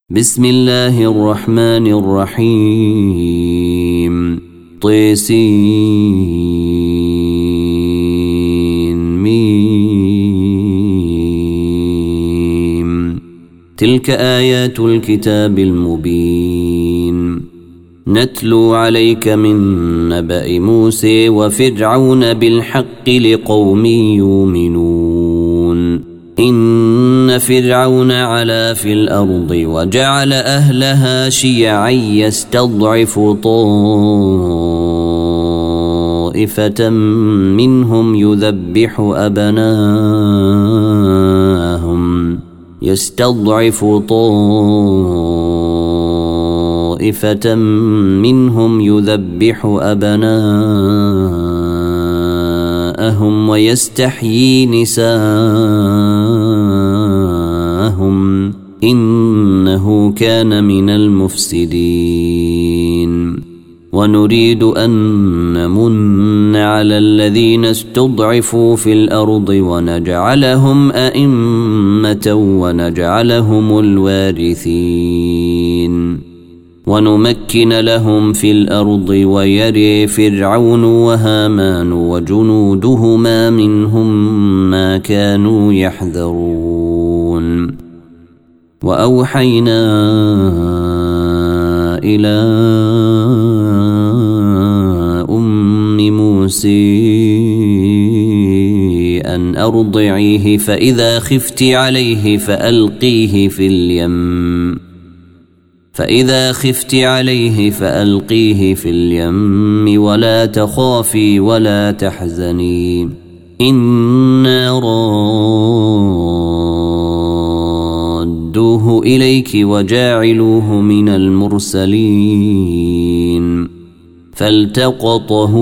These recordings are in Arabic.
بسم الله الرحمن الرحيم طسين تلك آيات الكتاب المبين نتلو عليك من نبأ موسى وفرعون بالحق لقوم يؤمنون إن فرعون علا في الأرض وجعل أهلها شيعا يستضعف طائفة منهم يذبح أبناءهم ويستحيي نساءهم إنه كان من المفسدين ونريد أن نمن على الذين استضعفوا في الأرض ونجعلهم أئمة ونجعلهم الوارثين ونمكن لهم في الأرض ويري فرعون وهامان وجنودهما منهم ما كانوا يحذرون وأوحينا إلى أم موسى أن أرضعيه فإذا خفت عليه فألقيه في اليم ولا تخافي ولا تحزني إنا رادوه إليك وجاعلوه من المرسلين فالتقطه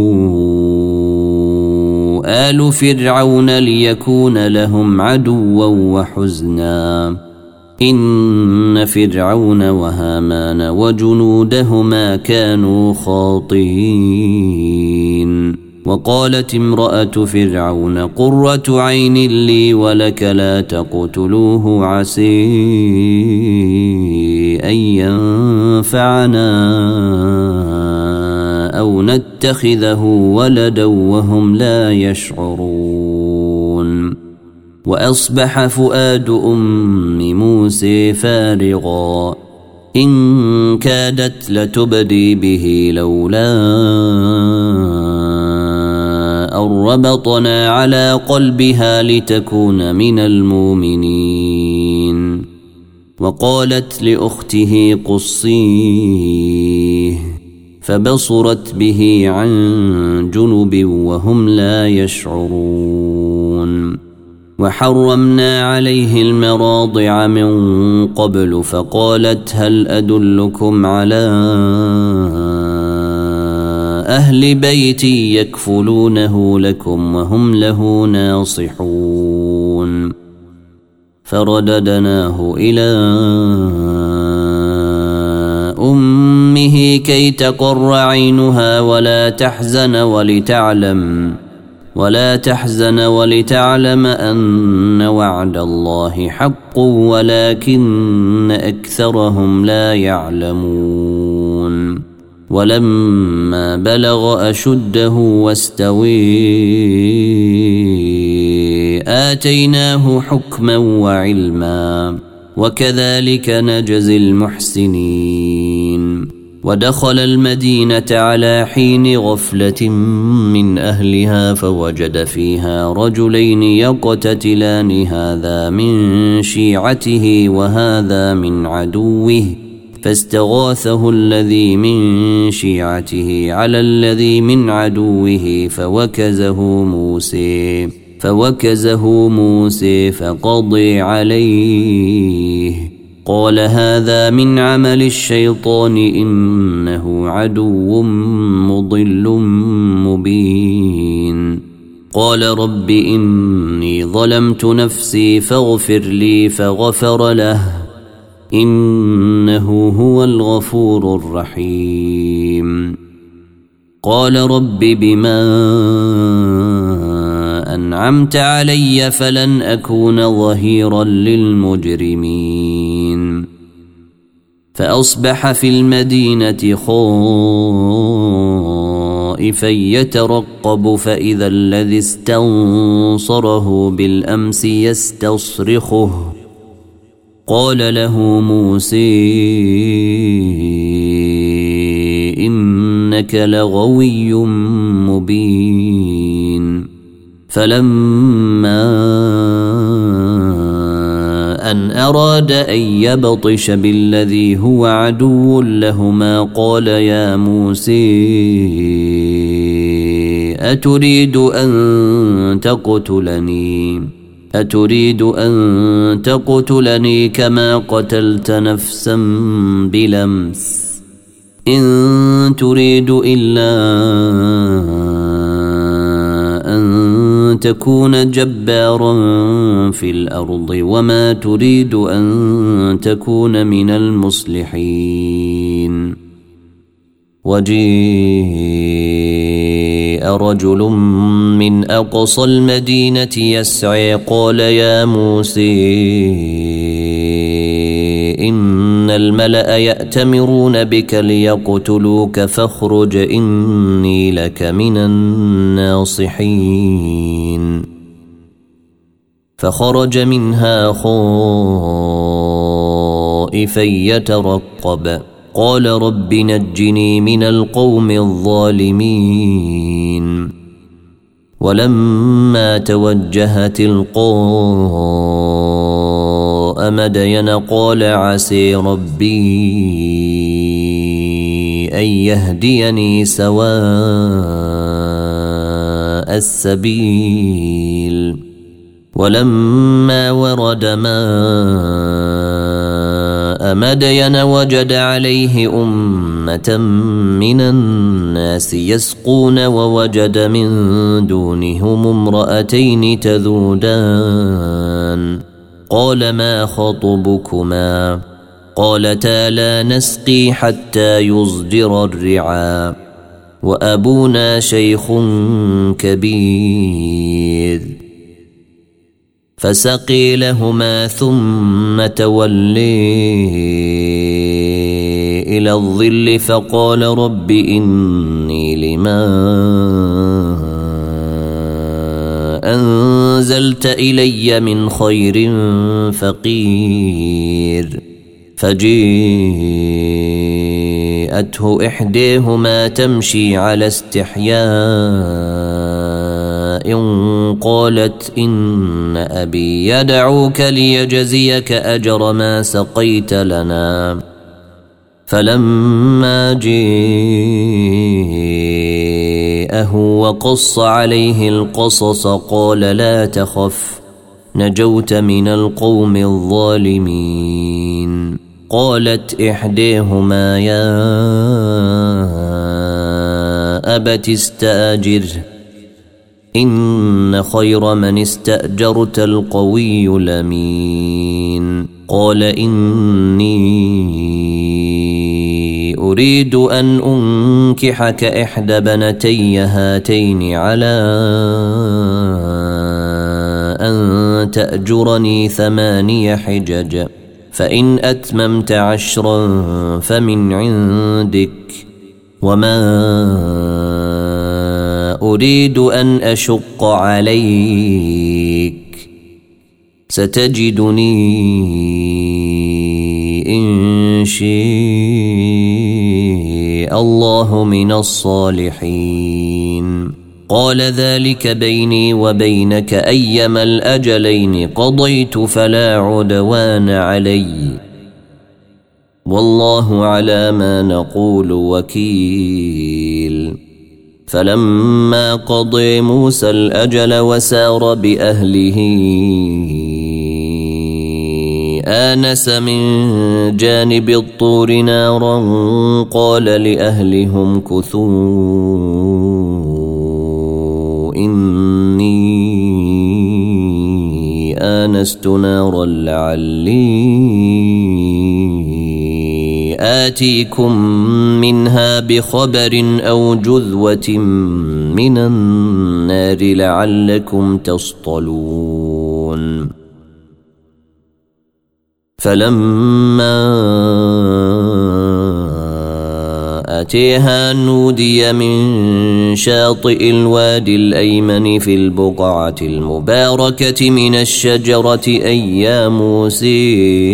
آل فرعون ليكون لهم عدوا وحزنا إن فرعون وهامان وجنودهما كانوا خاطئين وقالت امرأة فرعون قرة عين لي ولك لا تقتلوه عسى أن ينفعنا أو نتخذه ولدا وهم لا يشعرون وأصبح فؤاد أم موسى فارغا إن كادت لتبدي به لولا أن ربطنا على قلبها لتكون من المؤمنين وقالت لأخته قصيه فبصرت به عن جنب وهم لا يشعرون وحرمنا عليه المراضع من قبل فقالت هل أدلكم على أهل بيتي يكفلونه لكم وهم له ناصحون فرددناه إلى أمه كي تقر عينها ولا تحزن ولتعلم أن وعد الله حق ولكن أكثرهم لا يعلمون ولما بلغ أشده واستوي آتيناه حكما وعلما وكذلك نجزي المحسنين ودخل المدينة على حين غفلة من أهلها فوجد فيها رجلين يقتتلان هذا من شيعته وهذا من عدوه فاستغاثه الذي من شيعته على الذي من عدوه فوكزه موسى فقضي عليه قال هذا من عمل الشيطان إنه عدو مضل مبين قال رب إني ظلمت نفسي فاغفر لي فغفر له إنه هو الغفور الرحيم قال رب بما أنعمت علي فلن أكون ظهيرا للمجرمين فأصبح في المدينة خائفا يترقب فإذا الذي استنصره بالأمس يستصرخه قال له موسى إنك لغوي مبين فلما أن أراد أن يبطش بالذي هو عدو لهما قال يا موسى أتريد أن تقتلني كما قتلت نفسا بلمس إن تريد إلا أن تكون جبارا في الأرض وما تريد أن تكون من المصلحين. وجيء رجل من أقصى المدينة يسعى قال يا موسى إن الملأ يأتمرون بك ليقتلوك فاخرج إني لك من الناصحين. فخرج منها خائفا يترقب قال رب نجني من القوم الظالمين. ولما توجه تلقاء مدين قال عسى ربي أن يهديني سواء السبيل. ولما ورد ماء مدين وجد عليه أمة من الناس يسقون ووجد من دونهم امرأتين تذودان قال ما خطبكما قالتا لا نسقي حتى يصدر الرعاء وأبونا شيخ كبير. فسقي لهما ثم تولي إلى الظل فقال رب إني لما أنزلت إلي من خير فقير. فجيءته إحداهما تمشي على استحياء قالت إن أبي يدعوك ليجزيك أجر ما سقيت لنا. فلما جاءه وقص عليه القصص قال لا تخف نجوت من القوم الظالمين. قالت إحداهما يا أبت استأجره إن خير من استأجرت القوي الأمين. قال إني أريد أن أنكحك إحدى بنتي هاتين على أن تأجرني 8 حجج فإن أتممت 10 فمن عندك وما أريد أن أشق عليك ستجدني إن شاء الله من الصالحين. قال ذلك بيني وبينك أيما الأجلين قضيت فلا عدوان علي والله على ما نقول وكيل. فلما قضى موسى الأجل وسار بأهله آنس من جانب الطور نارا قال لأهلهم كثوا إني آنست نارا لعلي آتيكم منها بخبر أو جذوة من النار لعلكم تصطلون. فلما فأتيها نودي من شاطئ الوادي الأيمن في البقعة المباركة من الشجرة أي يا موسى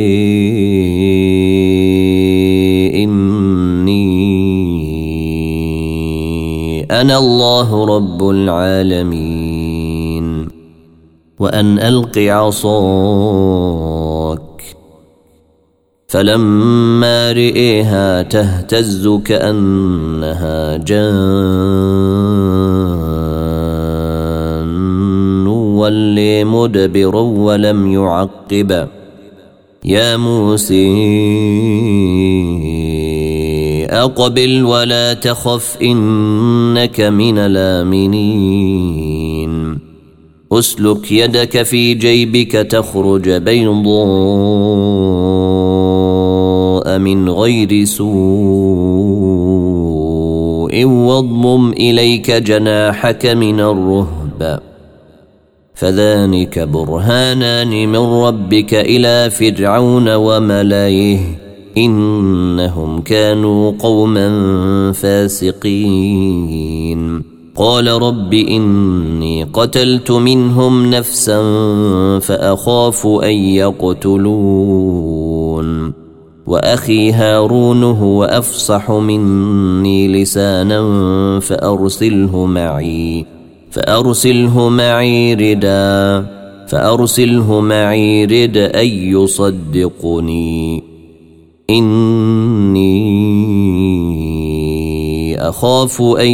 إني أنا الله رب العالمين وأن ألق عصاك فلما رئيها تهتز كأنها جان ولي مدبرا ولم يعقب يا موسى أقبل ولا تخف إنك من الآمنين أسلك يدك في جيبك تخرج بيضاء من غير سوء واضمم إليك جناحك من الرهب فذلك برهانان من ربك إلى فرعون وملئه إنهم كانوا قوما فاسقين قال رب إني قتلت منهم نفسا فأخاف أن يقتلون وأخي هارون هو أفصح مني لسانا فأرسله معي ردا أن يصدقني إني أخاف أن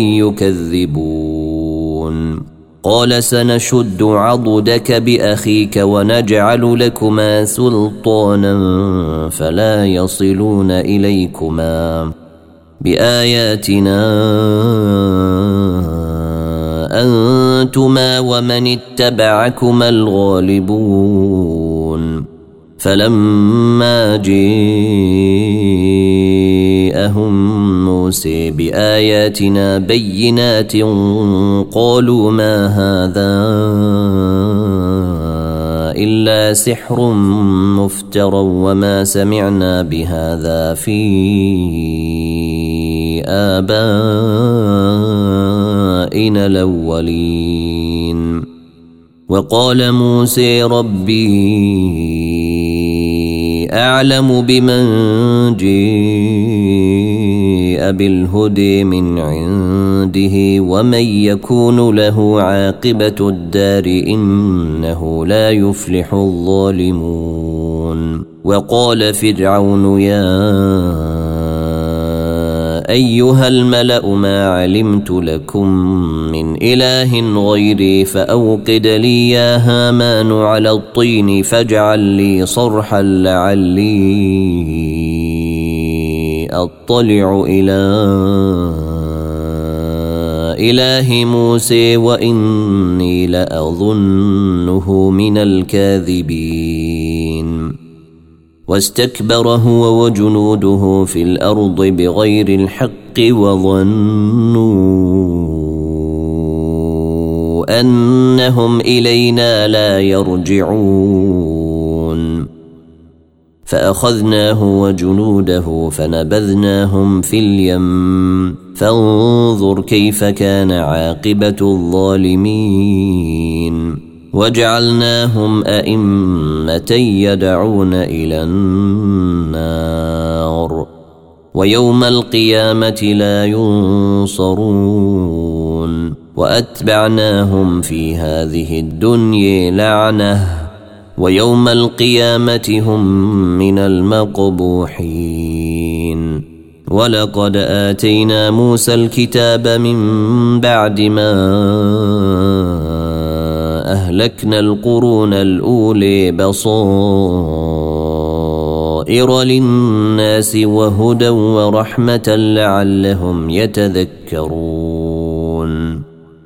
يكذبون قال سنشد عضدك بأخيك ونجعل لكما سلطانا فلا يصلون إليكما بآياتنا أنتما ومن اتبعكما الغالبون فلما جاءهم موسى بآياتنا بينات قالوا ما هذا إلا سحر مفترى وما سمعنا بهذا في آبائنا الأولين وقال موسى ربي أعلم بمن جاء بالهدى من عنده ومن يكون له عاقبة الدار إنه لا يفلح الظالمون وقال فرعون يا أيها الملأ ما علمت لكم من إله غيري فأوقد لي يا هامان على الطين فاجعل لي صرحا لعلي أطلع إلى إله موسى وإني لأظنه من الكاذبين واستكبر هو وجنوده في الأرض بغير الحق وظنوا أنهم إلينا لا يرجعون فأخذناه وجنوده فنبذناهم في اليم فانظر كيف كان عاقبة الظالمين وجعلناهم أئمة يدعون إلى النار ويوم القيامة لا ينصرون وأتبعناهم في هذه الدنيا لعنة ويوم القيامة هم من المقبوحين ولقد آتينا موسى الكتاب من بعد ما أهلكنا القرون الأولى بصائر للناس وهدى ورحمة لعلهم يتذكرون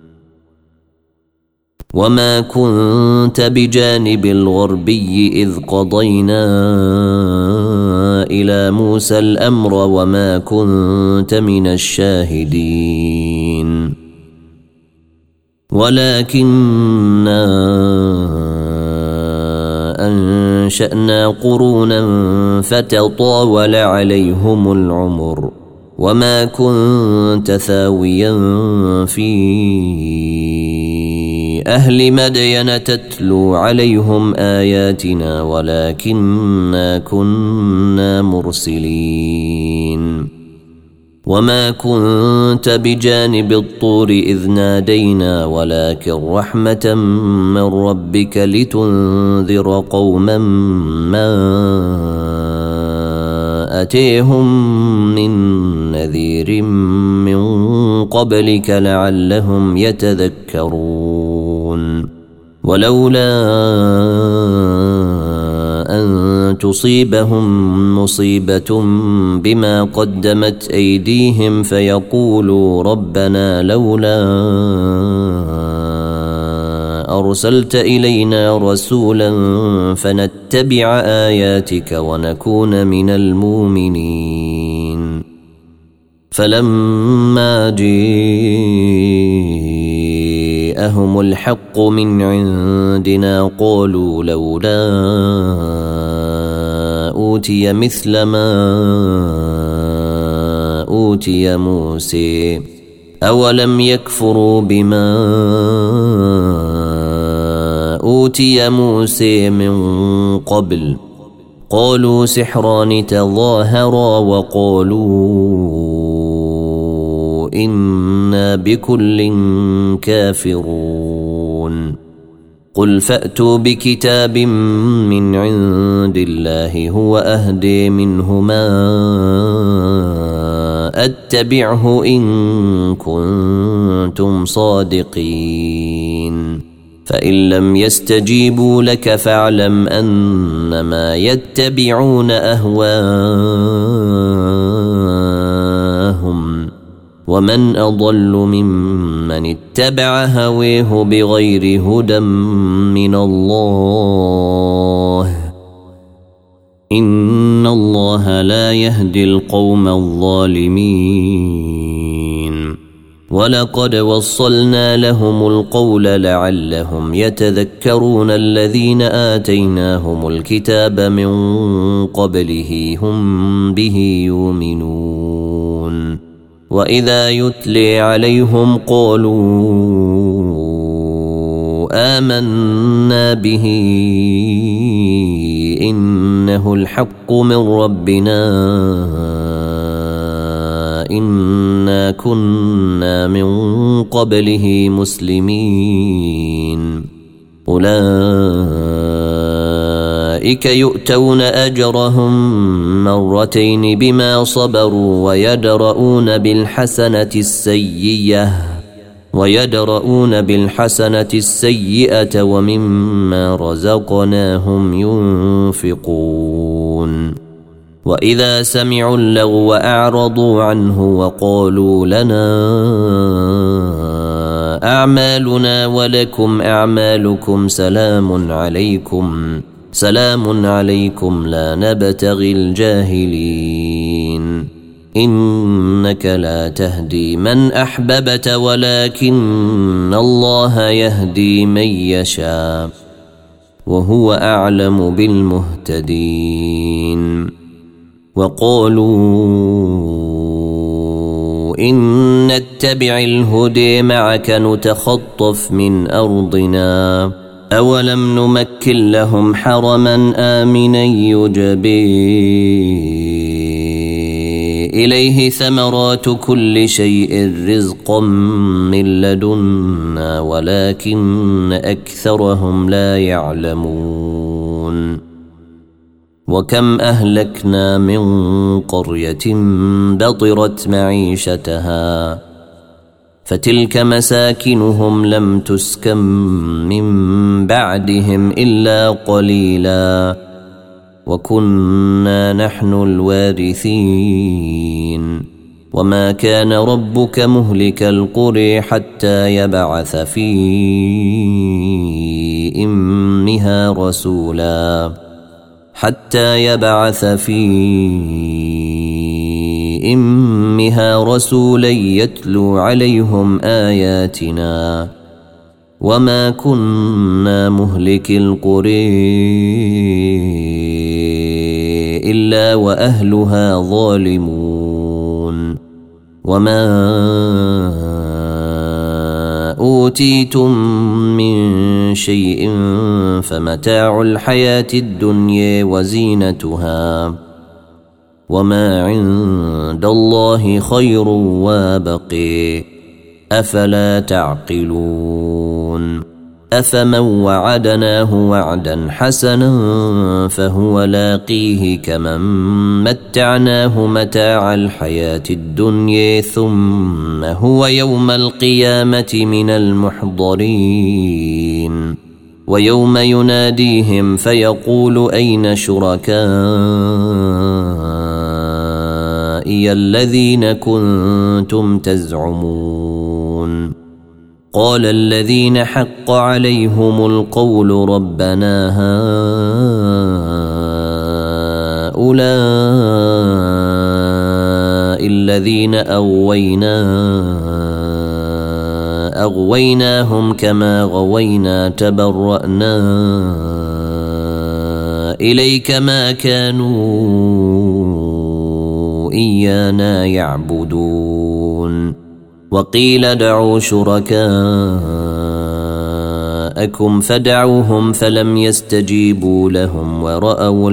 وما كنت بجانب الغربي إذ قضينا إلى موسى الأمر وما كنت من الشاهدين ولكننا أنشأنا قرونا فتطاول عليهم العمر وما كنت ثاويا في أهل مدين تتلو عليهم آياتنا ولكننا كنا مرسلين وما كنت بجانب الطور إذ نادينا ولكن رحمة من ربك لتنذر قوما ما أتيهم من نذير من قبلك لعلهم يتذكرون ولولا أن تصيبهم مصيبة بما قدمت أيديهم فيقولوا ربنا لولا أرسلت إلينا رسولا فنتبع آياتك ونكون من المؤمنين فلما جاءهم الحق من عندنا قالوا لولا أوتي مثل ما أوتي موسى أولم يكفروا بما أوتي موسى من قبل قالوا سحران تظاهرا وقالوا إنا بكل كافرون قل فأتوا بكتاب من عند الله هو أهدي منهما أتبعه إن كنتم صادقين فإن لم يستجيبوا لك فاعلم أنما يتبعون أهواءهم ومن أضل ممن اتبع هويه بغير هدى من الله إن الله لا يهدي القوم الظالمين ولقد وصلنا لهم القول لعلهم يتذكرون الذين آتيناهم الكتاب من قبله هم به يؤمنون وإذا يتلي عليهم قالوا آمنا به إنه الحق من ربنا إنا كنا من قبله مسلمين أولئك يؤتون أجرهم مرتين بما صبروا ويدرؤون بالحسنة السيئة ومما رزقناهم ينفقون وإذا سمعوا اللغو أعرضوا عنه وقالوا لنا أعمالنا ولكم أعمالكم سلام عليكم لا نبتغي الجاهلين إنك لا تهدي من أحببت ولكن الله يهدي من يشاء وهو أعلم بالمهتدين وقالوا إن نتبع الهدى معك نتخطف من أرضنا أولم نمكن لهم حرما آمنا يجبي إليه ثمرات كل شيء رزقا من لدنا ولكن أكثرهم لا يعلمون وكم أهلكنا من قرية بطرت معيشتها فتلك مساكنهم لم تسكن من بعدهم إلا قليلا وكنا نحن الوارثين وما كان ربك مهلك القرى حتى يبعث في إمها رسولا يتلو عليهم آياتنا وما كنا مهلك القرى إلا وأهلها ظالمون وما أوتيتم من شيء فمتاع الحياة الدنيا وزينتها وما عند الله خير وابقي أفلا تعقلون أفمن وعدناه وعدا حسنا فهو لاقيه كمن متعناه متاع الحياة الدنيا ثم هو يوم القيامة من المحضرين ويوم يناديهم فيقول أين شركائي الذين كنتم تزعمون قال الذين حق عليهم القول ربنا هؤلاء الذين أغويناهم كما غوينا تبرأنا إليك ما كانوا إيانا يعبدون وقيل دعوا شركاءكم فدعوهم فلم يستجيبوا لهم ورأوا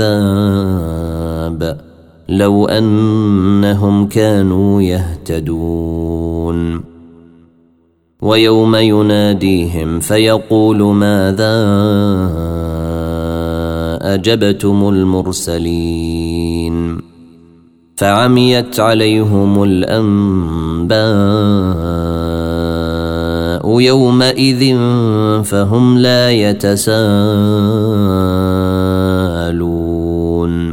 العذاب لو أنهم كانوا يهتدون ويوم يناديهم فيقول ماذا أجبتم المرسلين فعميت عليهم الأنباء يومئذ فهم لا يتساءلون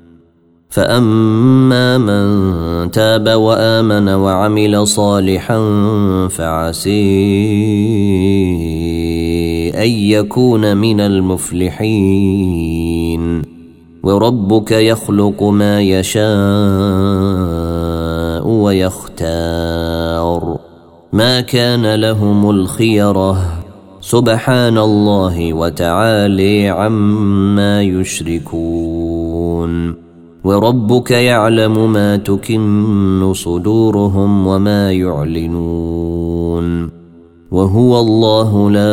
فأما من تاب وآمن وعمل صالحا فعسي أن يكون من المفلحين وربك يخلق ما يشاء ويختار ما كان لهم الخيرة سبحان الله وتعالى عما يشركون وربك يعلم ما تكن صدورهم وما يعلنون وهو الله لا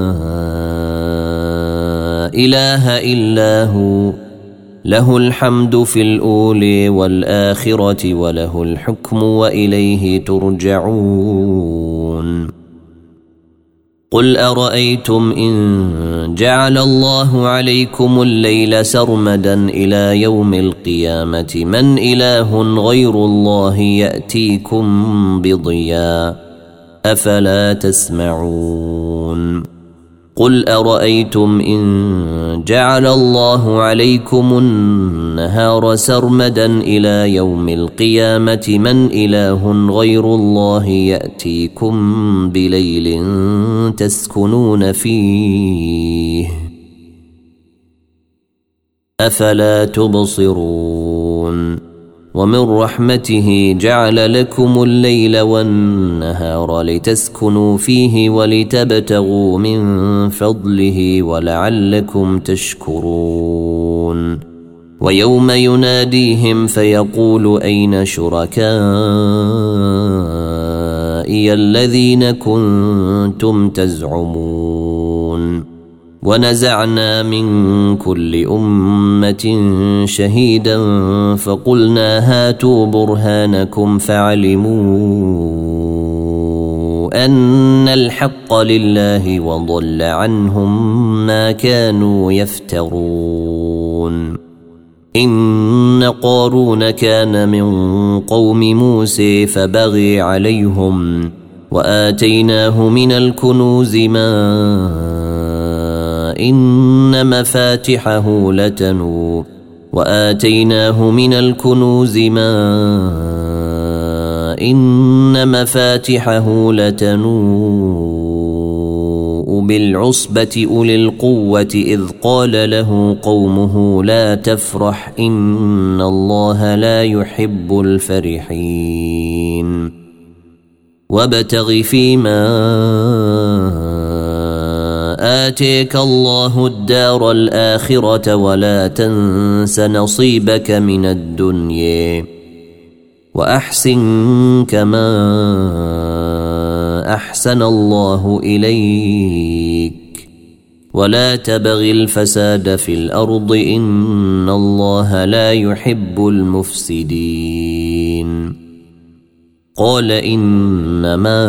إله إلا هو له الحمد في الأولى والآخرة وله الحكم وإليه ترجعون قل أرأيتم إن جعل الله عليكم الليل سرمدا إلى يوم القيامة من إله غير الله يأتيكم بضياء أفلا تسمعون قل أرأيتم إن جعل الله عليكم النهار سرمدا إلى يوم القيامة من إله غير الله يأتيكم بليل تسكنون فيه أفلا تبصرون ومن رحمته جعل لكم الليل والنهار لتسكنوا فيه ولتبتغوا من فضله ولعلكم تشكرون ويوم يناديهم فيقول أين شركائي الذين كنتم تزعمون ونزعنا من كل أمة شهيدا فقلنا هاتوا برهانكم فعلموا أن الحق لله وضل عنهم ما كانوا يفترون إن قارون كان من قوم موسى فبغي عليهم وآتيناه من الكنوز ما إن مفاتحه لتنوء وآتيناه من الكنوز ما إن مفاتحه لتنوء بالعصبة أولي القوة إذ قال له قومه لا تفرح إن الله لا يحب الفرحين وابتغ فيما آتيك الله الدار الآخرة ولا تنس نصيبك من الدنيا وأحسن كما أحسن الله إليك ولا تبغ الفساد في الأرض إن الله لا يحب المفسدين. قال إنما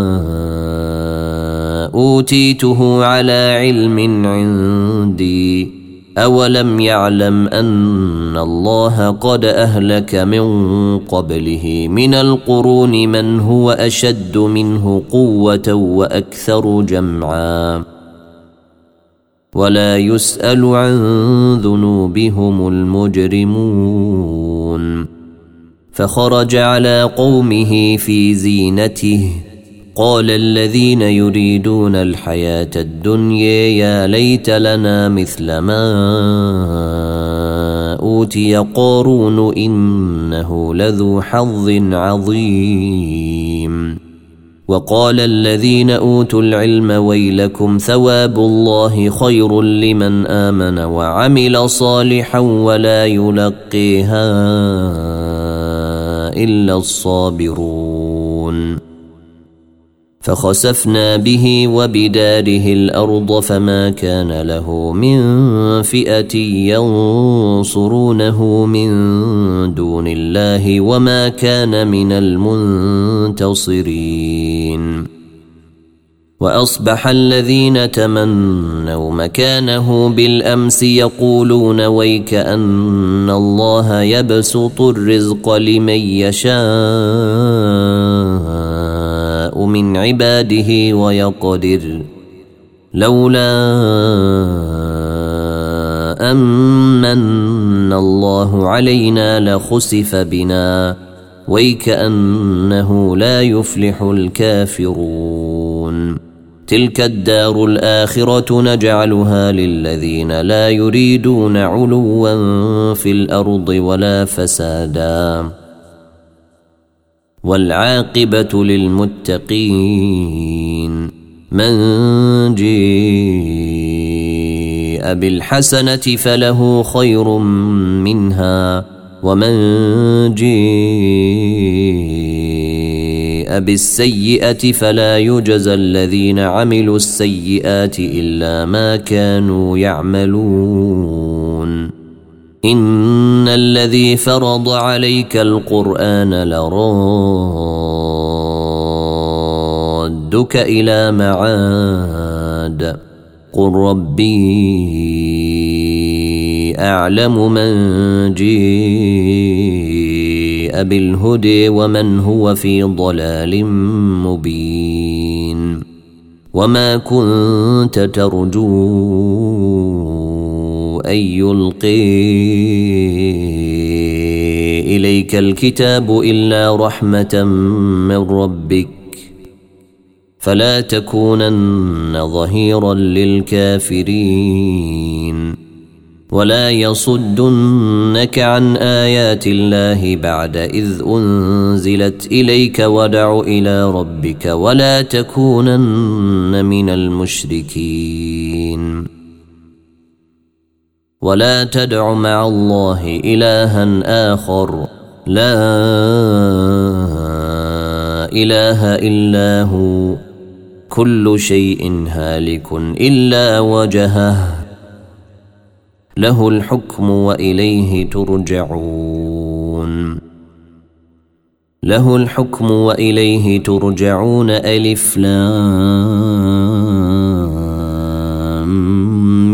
أوتيته على علم عندي أولم يعلم أن الله قد أهلك من قبله من القرون من هو أشد منه قوة وأكثر جمعا ولا يسأل عن ذنوبهم المجرمون. فخرج على قومه في زينته قال الذين يريدون الحياة الدنيا يا ليت لنا مثل ما أوتي قارون إنه لذو حظ عظيم. وقال الذين أوتوا العلم ويلكم ثواب الله خير لمن آمن وعمل صالحا ولا يلقيها إلا الصابرون. فخسفنا به وبداره الأرض فما كان له من فئة ينصرونه من دون الله وما كان من المنتصرين. وأصبح الذين تمنوا مكانه بالأمس يقولون ويك أن الله يبسط الرزق لمن يشاء من عباده ويقدر لولا أمن الله علينا لخسف بنا ويكأنه لا يفلح الكافرون. تلك الدار الآخرة نجعلها للذين لا يريدون علوا في الأرض ولا فسادا والعاقبة للمتقين. من جاء بالحسنة فله خير منها ومن جاء بالسيئة فلا يجزى الذين عملوا السيئات إلا ما كانوا يعملون. إن الذي فرض عليك القرآن لرادك إلى معاد قل ربي أعلم من جاء بالهدى ومن هو في ضلال مبين. وما كنت ترجو أن يلقي إليك الكتاب إلا رحمة من ربك فلا تكونن ظهيرا للكافرين. ولا يصدنك عن آيات الله بعد إذ أنزلت إليك ودع إلى ربك ولا تكونن من المشركين. ولا تدع مع الله إلها آخر لا إله إلا هو كل شيء هالك إلا وجهه له الحكم وإليه ترجعون. له الحكم وإليه ترجعون. ألف لام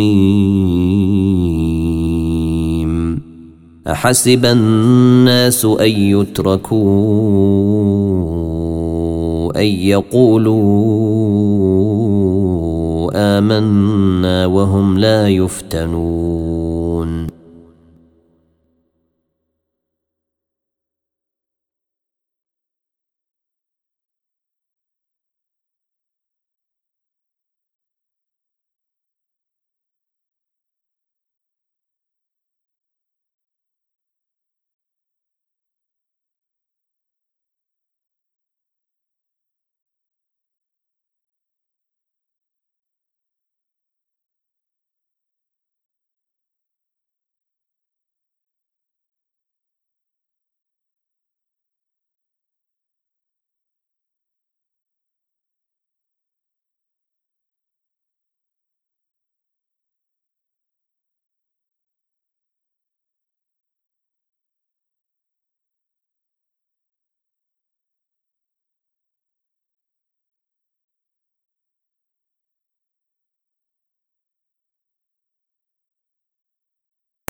ميم. أحسب الناس أن يتركوا أن يقولوا آمنا وهم لا يفتنون.